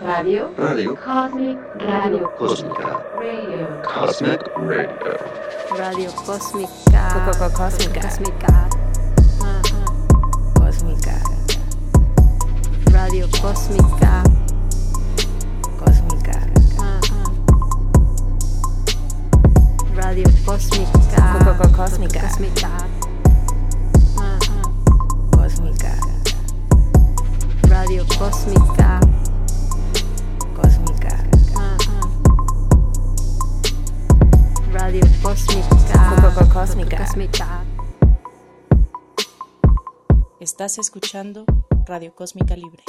Radio. Radio. Cosmic Radio. Cósmica. Radio. Cosmic Radio. Radio Cósmica. Cósmica. Cósmica. Radio Cósmica. Cósmica. Radio Cósmica. Cósmica. Cósmica. Radio Cósmica. Cósmica. Radio Cósmica. Cósmica. Estás escuchando Radio Cósmica Libre.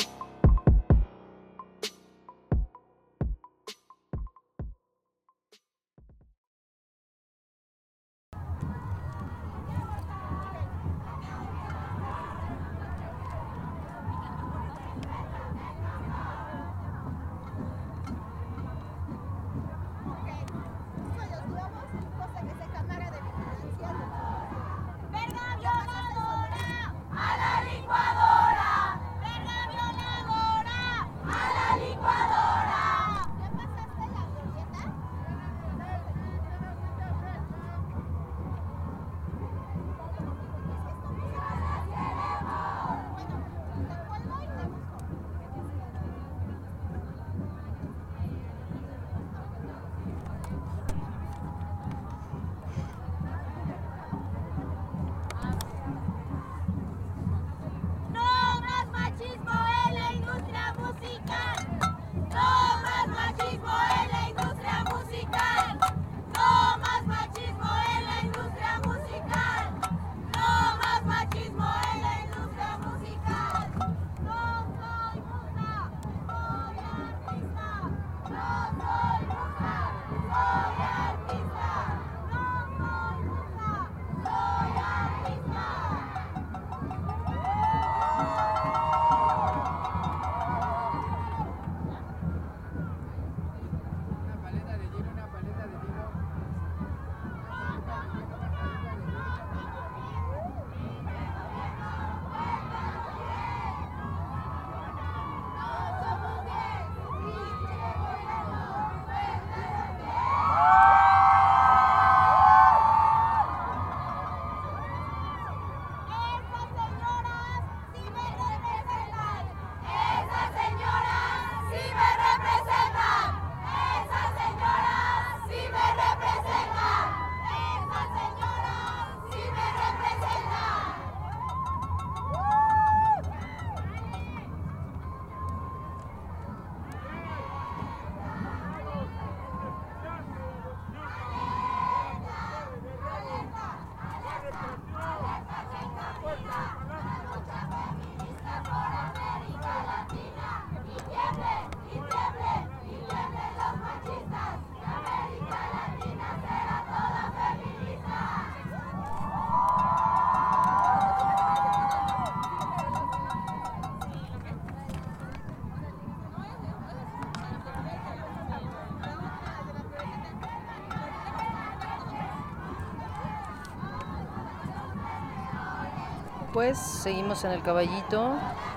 Pues seguimos en el caballito.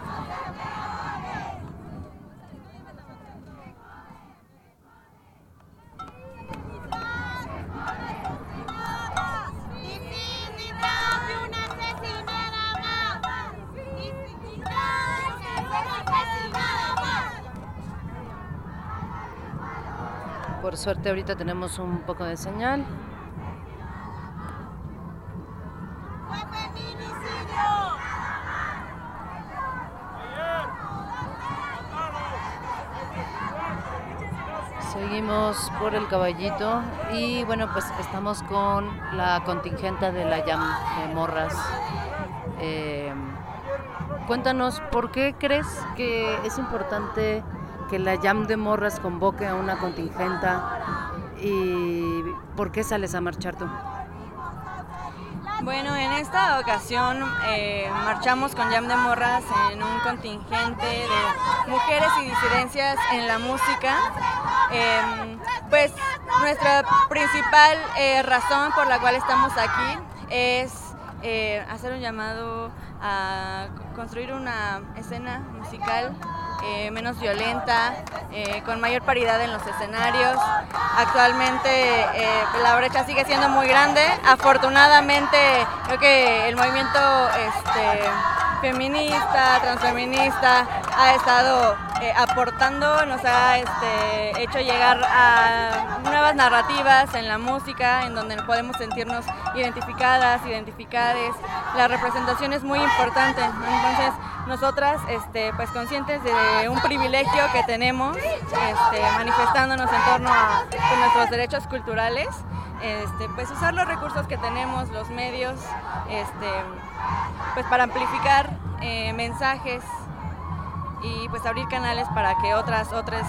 Por suerte ahorita tenemos un poco de señal. Seguimos por el caballito y bueno, pues estamos con la contingente de la Jam de Morras. Cuéntanos, ¿por qué crees que es importante que la Jam de Morras convoque a una contingenta y por qué sales a marchar tú? Bueno, en esta ocasión marchamos con Jam de Morras en un contingente de mujeres y disidencias en la música. Pues nuestra principal razón por la cual estamos aquí es hacer un llamado a construir una escena musical menos violenta, con mayor paridad en los escenarios. Actualmente la brecha sigue siendo muy grande. Afortunadamente creo que el movimiento feminista, transfeminista ha estado aportando, nos ha hecho llegar a nuevas narrativas en la música, en donde podemos sentirnos identificadas, identificades. La representación es muy importante, entonces nosotras pues conscientes de un privilegio que tenemos, manifestándonos en torno a nuestros derechos culturales, pues usar los recursos que tenemos, los medios, pues para amplificar mensajes y pues abrir canales para que otras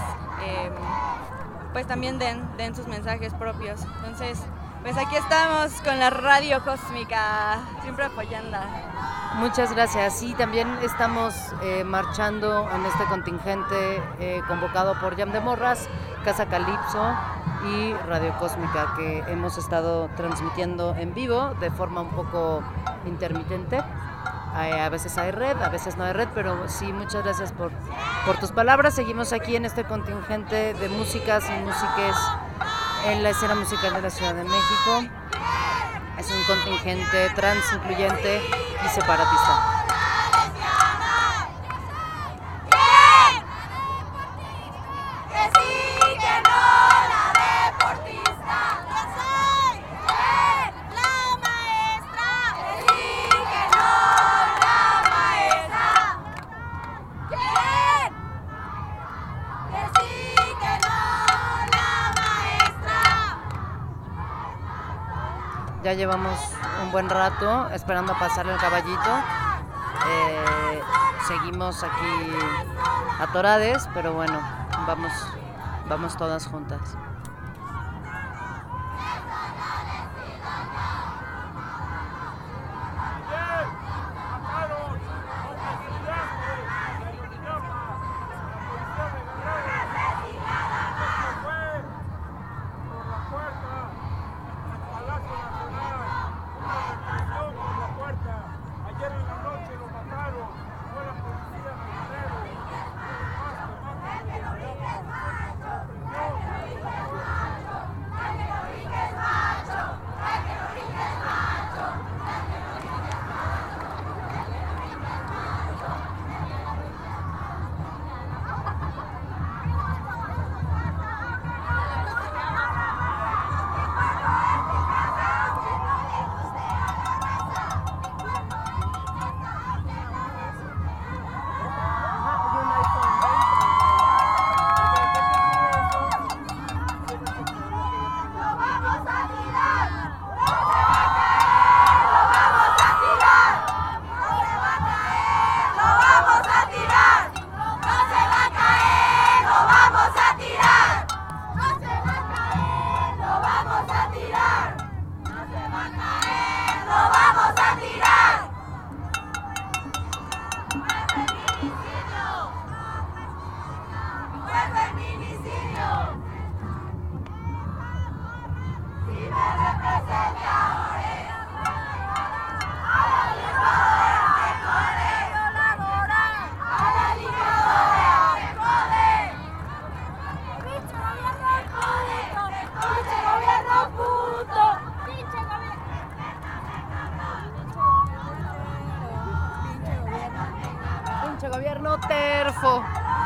pues también den sus mensajes propios. Entonces, pues aquí estamos con la Radio Cósmica, siempre apoyando. Muchas gracias. Sí, también estamos marchando en este contingente convocado por Jam de Morras, Casa Calipso y Radio Cósmica, que hemos estado transmitiendo en vivo de forma un poco intermitente. A veces hay red, a veces no hay red, pero sí, muchas gracias por tus palabras. Seguimos aquí en este contingente de músicas y músiques en la escena musical de la Ciudad de México. Es un contingente trans, incluyente y separatista. Ya llevamos un buen rato esperando pasarle el caballito. Seguimos aquí atorades, pero bueno, vamos todas juntas. Gobierno terfo.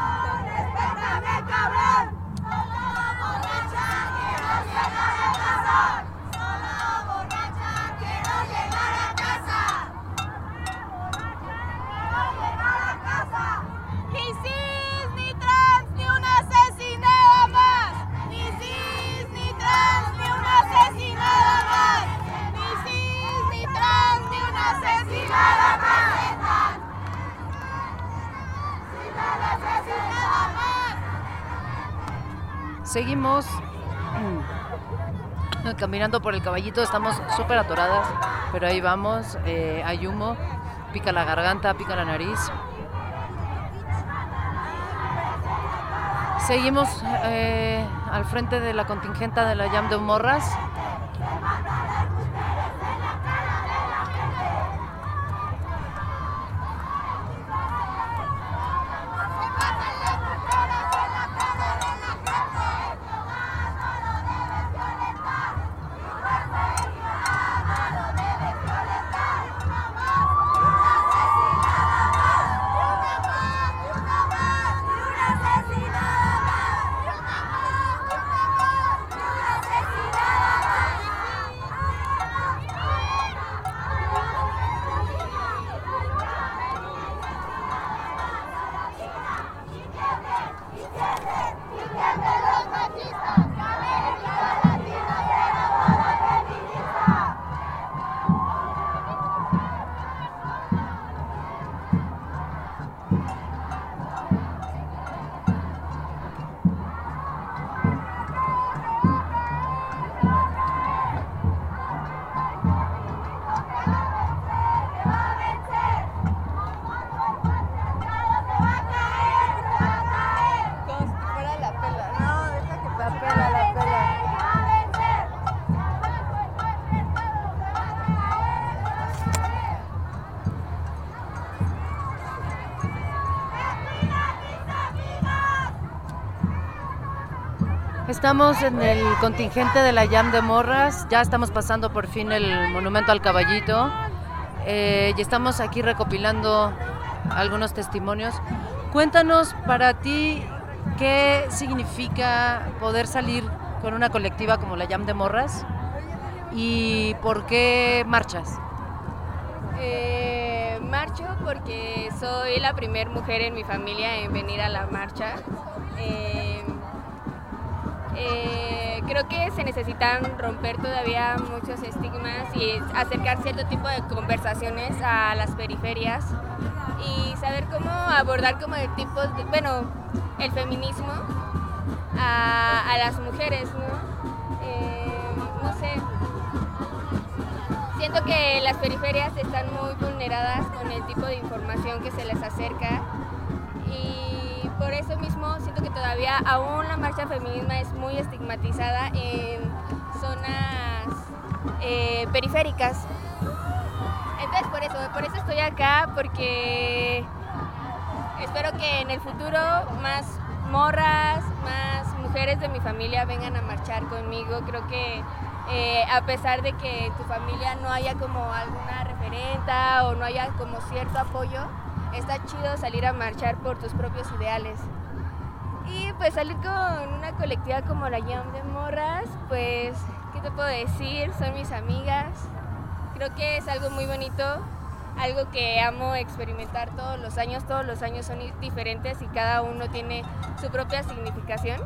Seguimos caminando por el caballito, estamos súper atoradas, pero ahí vamos, hay humo, pica la garganta, pica la nariz. Seguimos al frente de la contingenta de la Jam de Morras. Estamos en el contingente de la Jam de Morras, ya estamos pasando por fin el Monumento al Caballito y estamos aquí recopilando algunos testimonios. Cuéntanos para ti qué significa poder salir con una colectiva como la Jam de Morras y por qué marchas. Marcho porque soy la primera mujer en mi familia en venir a la marcha. Creo que se necesitan romper todavía muchos estigmas y acercar cierto tipo de conversaciones a las periferias y saber cómo abordar como de tipos, el feminismo a las mujeres, ¿no? No sé. Siento que las periferias están muy vulneradas con el tipo de información que se les acerca y por eso mismo siento que todavía aún la marcha feminismo es muy estigmatizada en zonas periféricas. Entonces por eso estoy acá, porque espero que en el futuro más morras, más mujeres de mi familia vengan a marchar conmigo. Creo que a pesar de que en tu familia no haya como alguna referenta o no haya como cierto apoyo, está chido salir a marchar por tus propios ideales. Y pues salir con una colectiva como la Jam de Morras, pues, ¿qué te puedo decir? Son mis amigas. Creo que es algo muy bonito, algo que amo experimentar todos los años son diferentes y cada uno tiene su propia significación.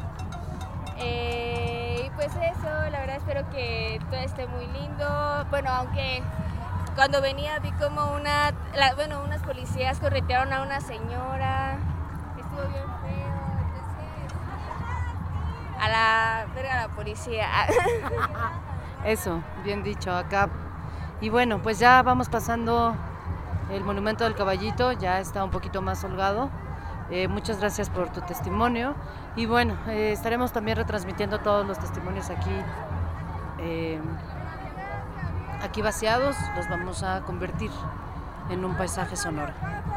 Y pues eso, la verdad espero que todo esté muy lindo. Bueno, aunque cuando venía vi como unas policías corretearon a una señora, estuvo bien feo, entonces a la verga la policía. Eso, bien dicho acá. Y bueno, pues ya vamos pasando el Monumento del Caballito, ya está un poquito más holgado. Muchas gracias por tu testimonio y bueno, estaremos también retransmitiendo todos los testimonios aquí vaciados, los vamos a convertir en un paisaje sonoro.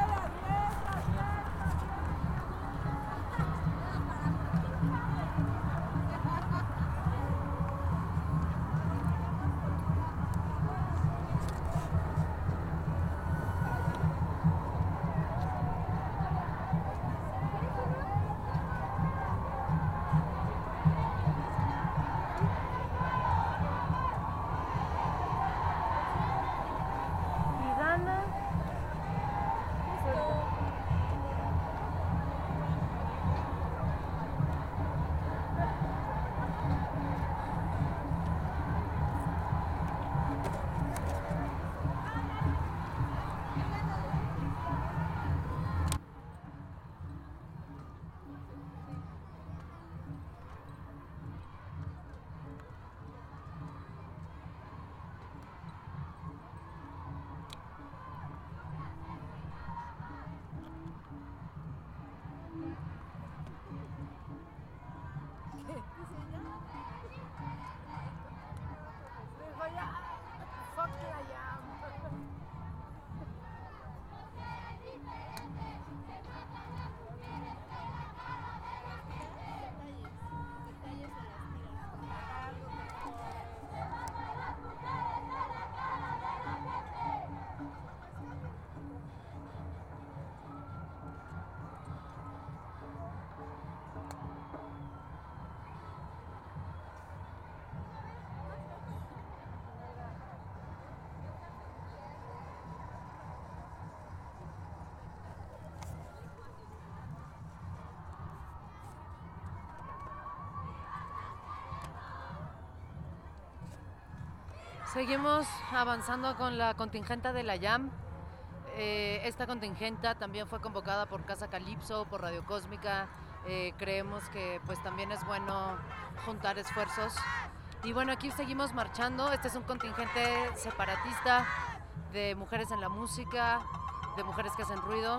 Seguimos avanzando con la contingenta de la Jam. Esta contingenta también fue convocada por Casa Calipso, por Radio Cósmica. Creemos que pues también es bueno juntar esfuerzos. Y bueno, aquí seguimos marchando. Este es un contingente separatista de mujeres en la música, de mujeres que hacen ruido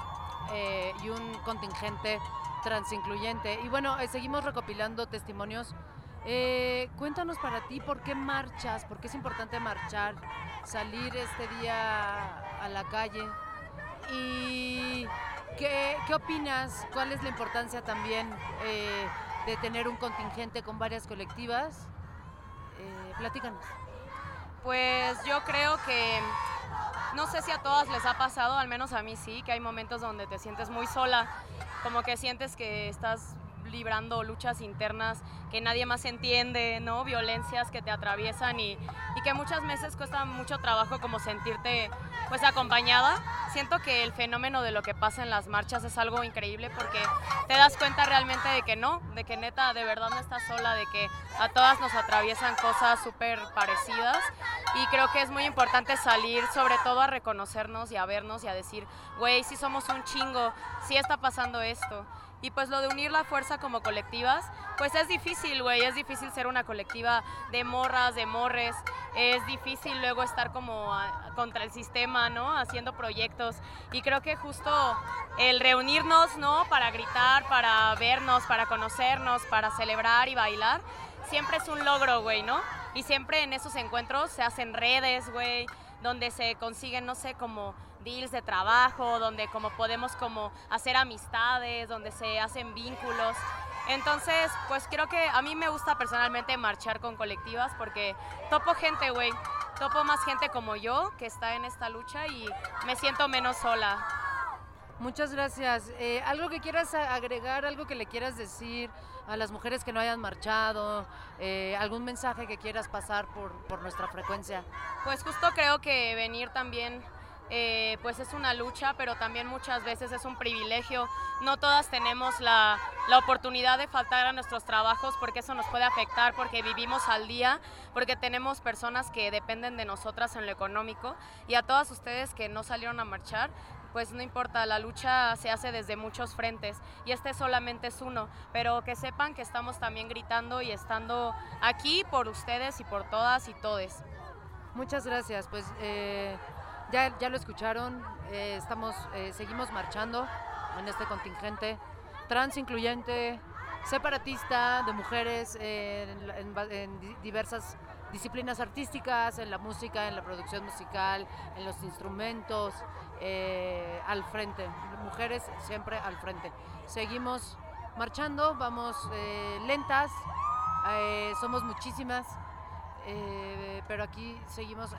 y un contingente transincluyente. Y bueno, seguimos recopilando testimonios. Cuéntanos para ti por qué marchas, por qué es importante marchar, salir este día a la calle y qué opinas, cuál es la importancia también de tener un contingente con varias colectivas. Platícanos. Pues yo creo que, no sé si a todas les ha pasado, al menos a mí sí, que hay momentos donde te sientes muy sola, como que sientes que estás librando luchas internas que nadie más entiende, ¿no? Violencias que te atraviesan y que muchas veces cuesta mucho trabajo como sentirte pues acompañada. Siento que el fenómeno de lo que pasa en las marchas es algo increíble porque te das cuenta realmente de que no, de que neta de verdad no estás sola, de que a todas nos atraviesan cosas súper parecidas y creo que es muy importante salir sobre todo a reconocernos y a vernos y a decir, güey, sí somos un chingo, sí está pasando esto. Y pues lo de unir la fuerza como colectivas, pues es difícil, güey, es difícil ser una colectiva de morras, de morres, es difícil luego estar como contra el sistema, ¿no? Haciendo proyectos y creo que justo el reunirnos, ¿no? Para gritar, para vernos, para conocernos, para celebrar y bailar, siempre es un logro, güey, ¿no? Y siempre en esos encuentros se hacen redes, güey, donde se consiguen, no sé, como deals de trabajo, donde como podemos como hacer amistades, donde se hacen vínculos. Entonces, pues creo que a mí me gusta personalmente marchar con colectivas porque topo gente, güey, topo más gente como yo que está en esta lucha y me siento menos sola. Muchas gracias. ¿Algo que quieras agregar, algo que le quieras decir a las mujeres que no hayan marchado? ¿Algún mensaje que quieras pasar por nuestra frecuencia? Pues justo creo que venir también pues es una lucha, pero también muchas veces es un privilegio. No todas tenemos la oportunidad de faltar a nuestros trabajos porque eso nos puede afectar, porque vivimos al día, porque tenemos personas que dependen de nosotras en lo económico. Y a todas ustedes que no salieron a marchar, pues no importa, la lucha se hace desde muchos frentes y este solamente es uno, pero que sepan que estamos también gritando y estando aquí por ustedes y por todas y todes. Muchas gracias, pues ya lo escucharon, seguimos marchando en este contingente trans incluyente, separatista, de mujeres en diversas disciplinas artísticas, en la música, en la producción musical, en los instrumentos, al frente, mujeres siempre al frente. Seguimos marchando, vamos lentas, somos muchísimas, pero aquí seguimos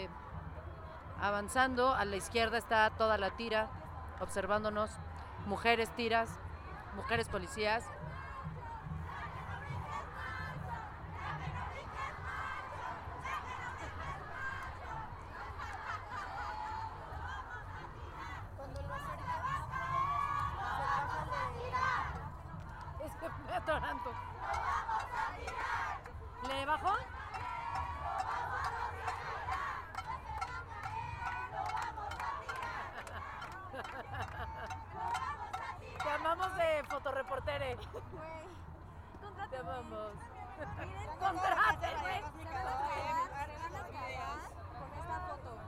avanzando. A la izquierda está toda la tira observándonos, mujeres tiras, mujeres policías. Me atoranto. ¿Le bajo? Te amamos de fotoreportere. Te amamos. Contrate, güey. Con esta foto.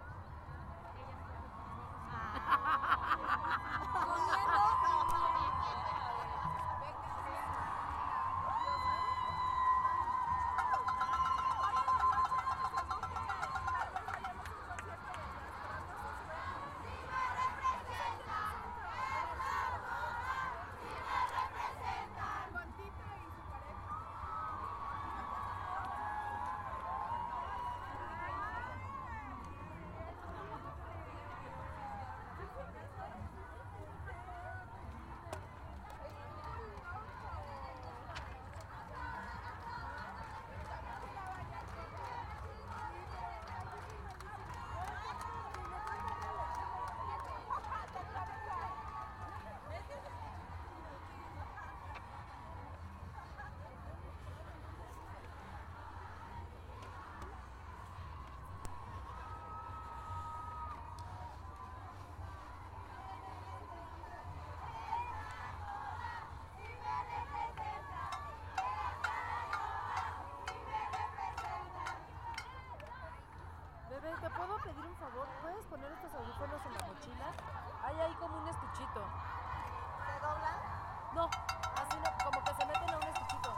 Bebé, ¿te puedo pedir un favor? ¿Puedes poner estos audífonos en la mochila? Hay ahí como un estuchito. ¿Se doblan? No, así no, como que se meten a un estuchito.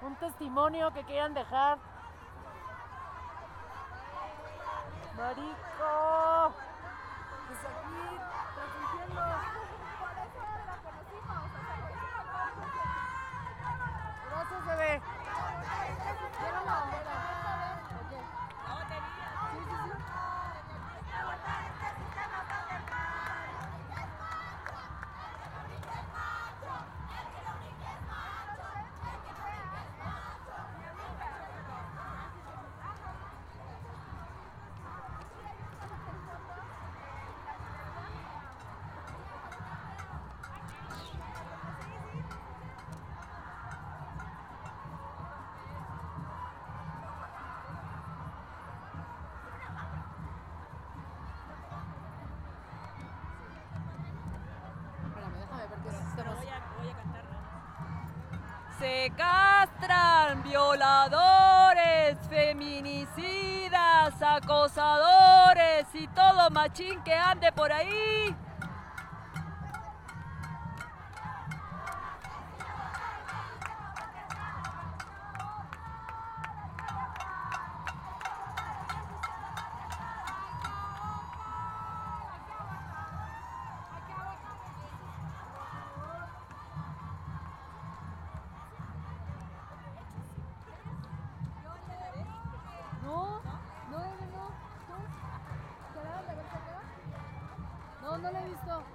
Un testimonio que quieran dejar. Marico. Pues aquí, transmitiendo. Por eso la conocimos. Gracias, bebé. Quiero la bandera. La batería. Sí, sí, sí. Se castran violadores, feminicidas, acosadores y todo machín que ande por ahí. No la he visto.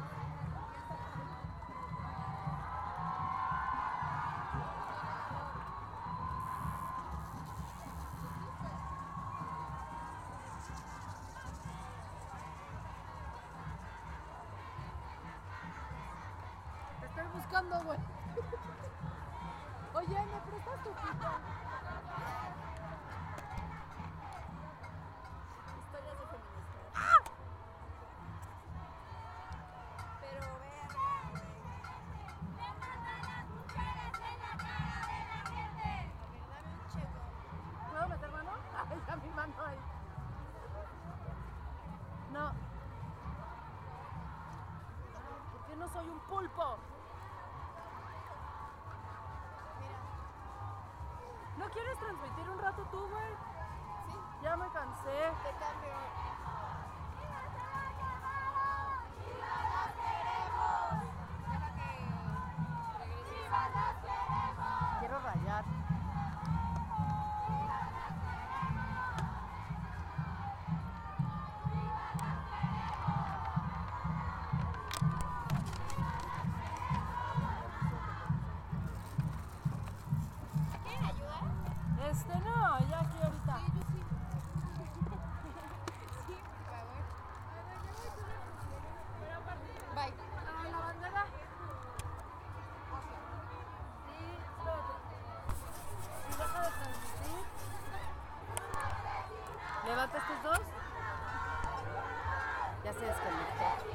Te estoy buscando, güey. Oye, ¿me prestas tu pita? Historias de feministas. ¡Ah! Pero verga, güey. ¡Le matan las mujeres en la cara de la gente! A ver, dame un checo. ¿Puedo meter mano? Ay, ya mi mano ahí. No. ¿Por qué no soy un pulpo? ¿No quieres transmitir un rato tú, güey? Sí. Ya me cansé. Te cambio. ¡Viva se va a quemar! ¡Viva las queremos! Deja que regrese. ¡Viva las queremos! Quiero rayar. No, ya aquí ahorita. Sí, yo sí. Sí, por favor. A ver, yo voy a hacer una función. Bye. Ah, la bandera. Sí, espérate. Y deja de transmitir. ¿Levanta estos dos? Ya se desconectó.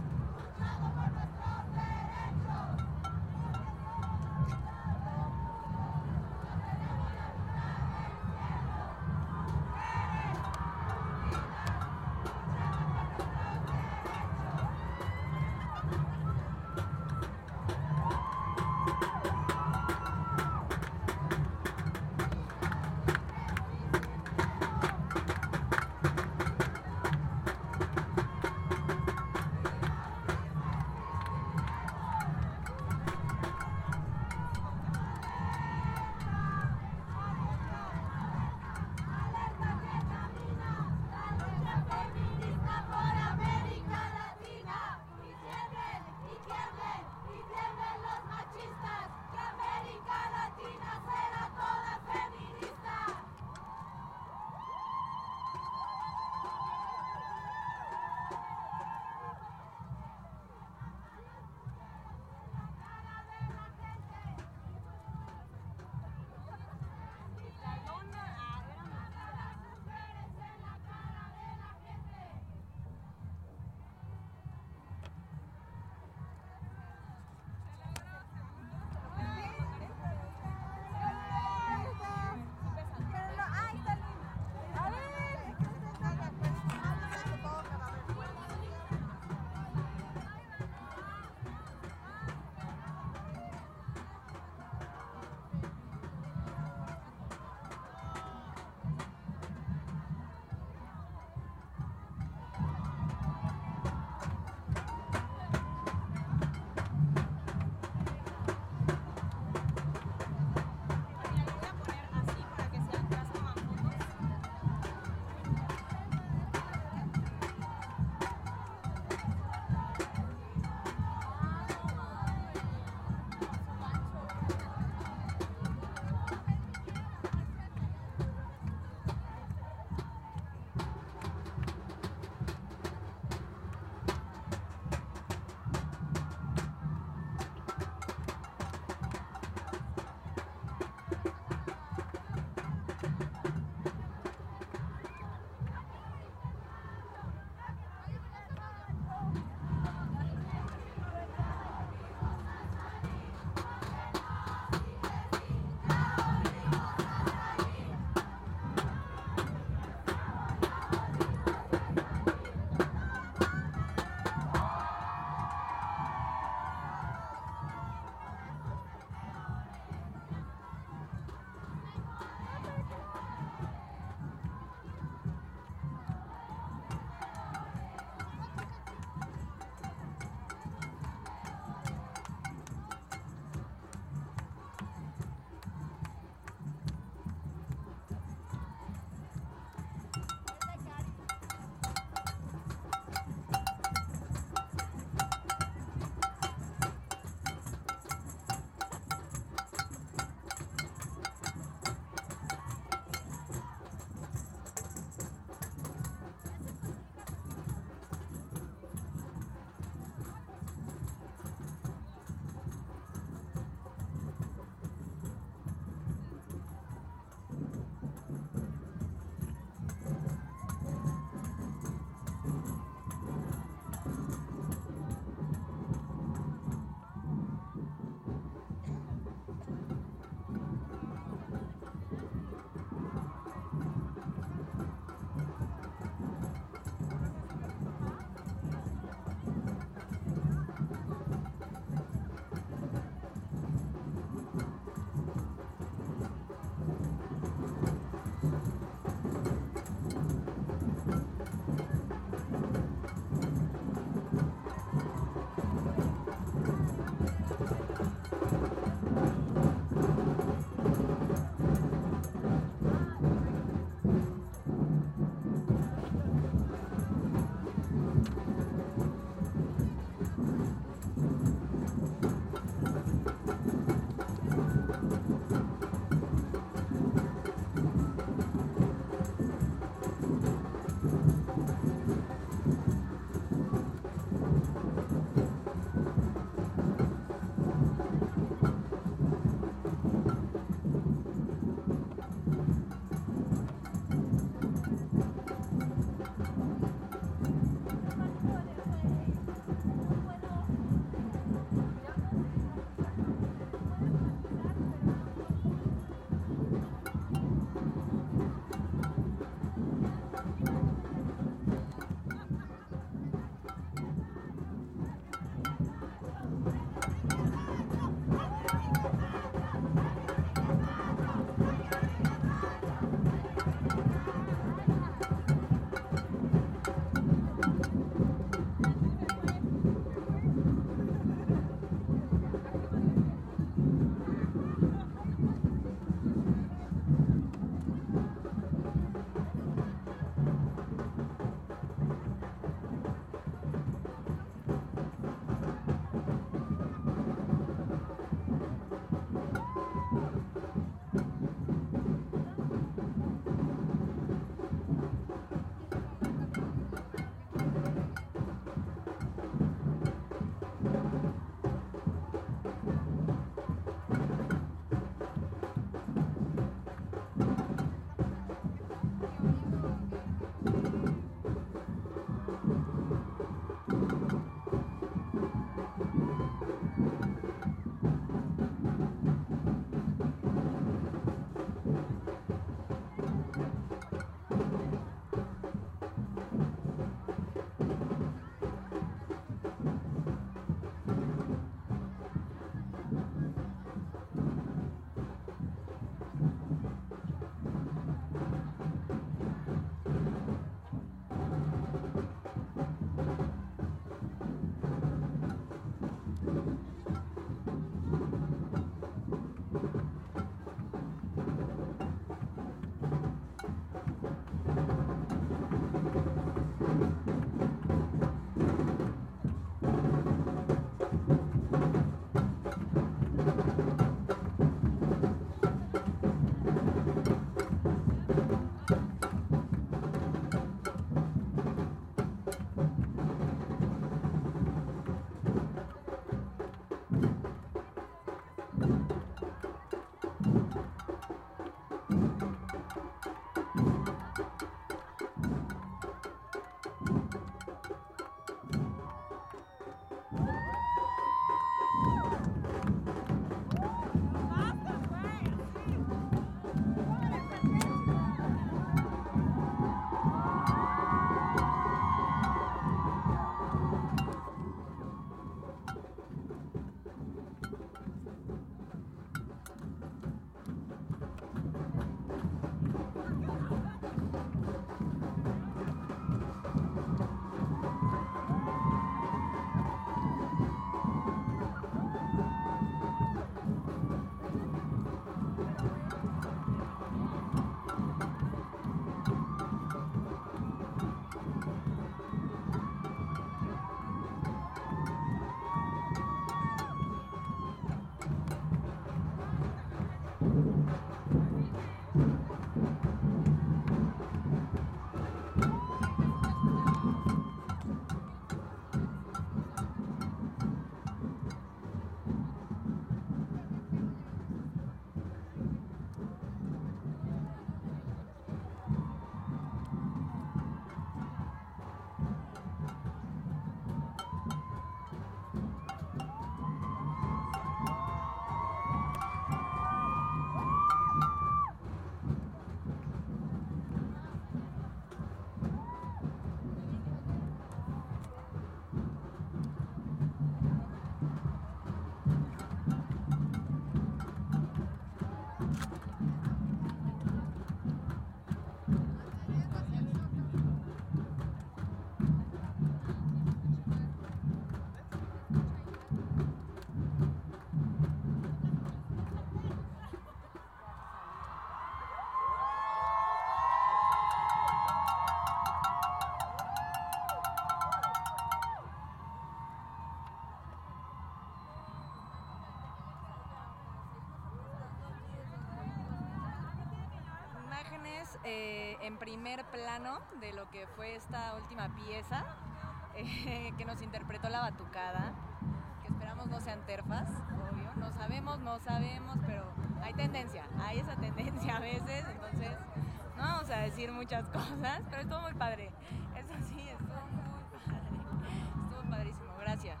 en primer plano de lo que fue esta última pieza que nos interpretó la Batucada, que esperamos no sean terfas, obvio, no sabemos, pero hay esa tendencia a veces, entonces no vamos a decir muchas cosas, pero estuvo muy padre, eso sí, estuvo muy padre, estuvo padrísimo, gracias.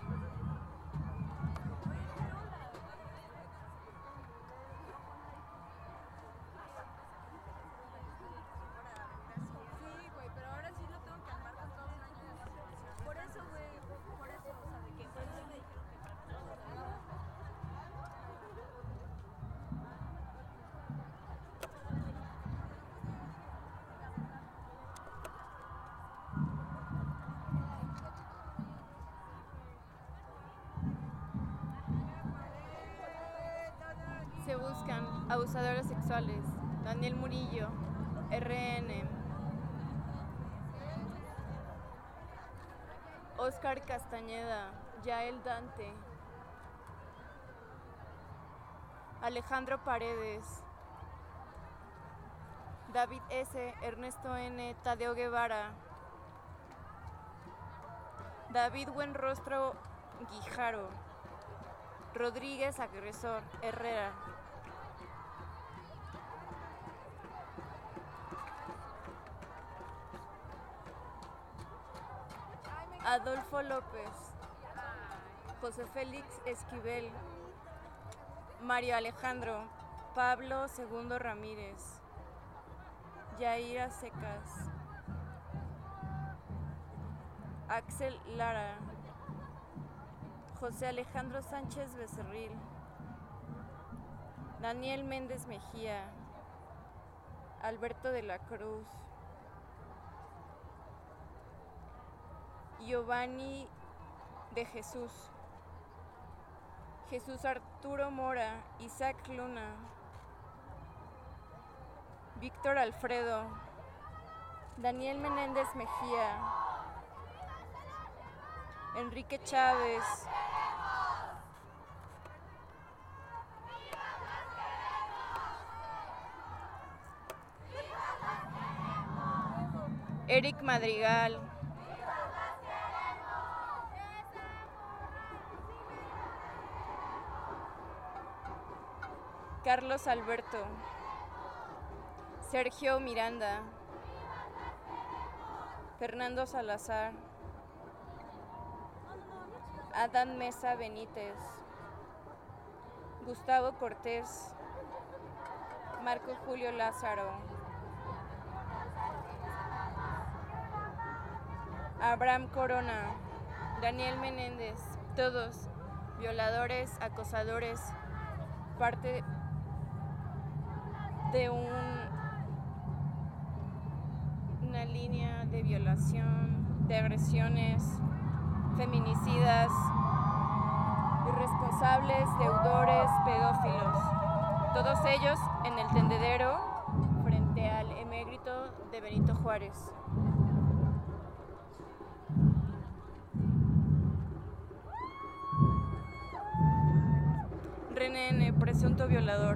Se buscan abusadores sexuales. Daniel Murillo, RN. Óscar Castañeda, Yael Dante. Alejandro Paredes. David S., Ernesto N., Tadeo Guevara. David Buenrostro Guijaro. Rodríguez Agresor Herrera. Adolfo López. José Félix Esquivel. Mario Alejandro. Pablo II Ramírez. Yaira Secas. Axel Lara. José Alejandro Sánchez Becerril. Daniel Méndez Mejía. Alberto de la Cruz. Giovanni de Jesús. Jesús Arturo Mora. Isaac Luna. Víctor Alfredo. Daniel Menéndez Mejía. Enrique Chávez. Eric Madrigal. Carlos Alberto. Sergio Miranda. Fernando Salazar. Adán Mesa Benítez. Gustavo Cortés. Marco Julio Lázaro. Abraham Corona. Daniel Menéndez. Todos violadores, acosadores, parte de una línea de violación, de agresiones, feminicidas, irresponsables, deudores, pedófilos. Todos ellos en el tendedero frente al emérito de Benito Juárez. René N., presunto violador.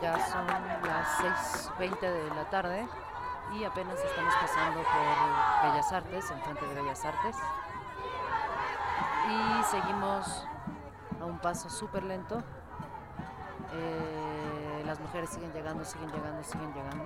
Ya son las 6:20 de la tarde y apenas estamos pasando por Bellas Artes, enfrente de Bellas Artes. Y seguimos a un paso súper lento. Las mujeres siguen llegando, siguen llegando, siguen llegando.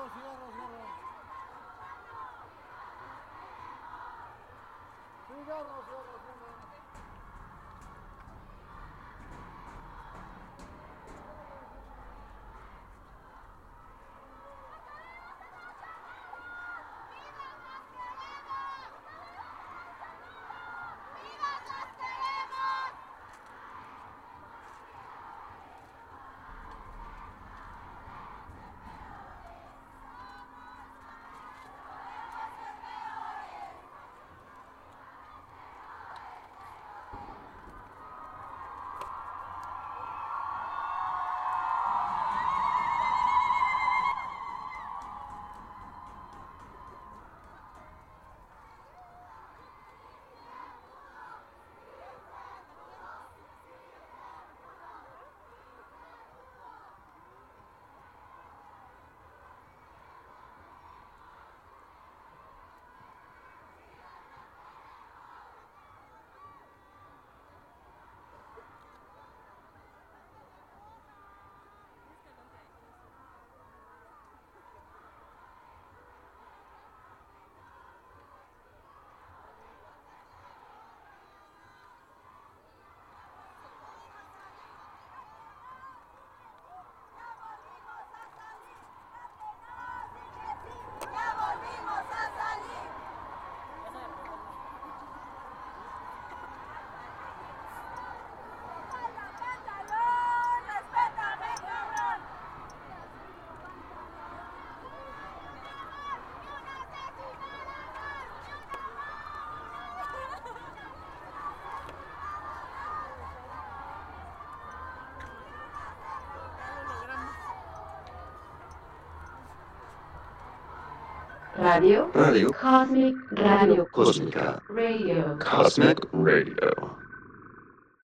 Radio Radio Cosmic Radio Cósmica. Radio Cosmic Radio.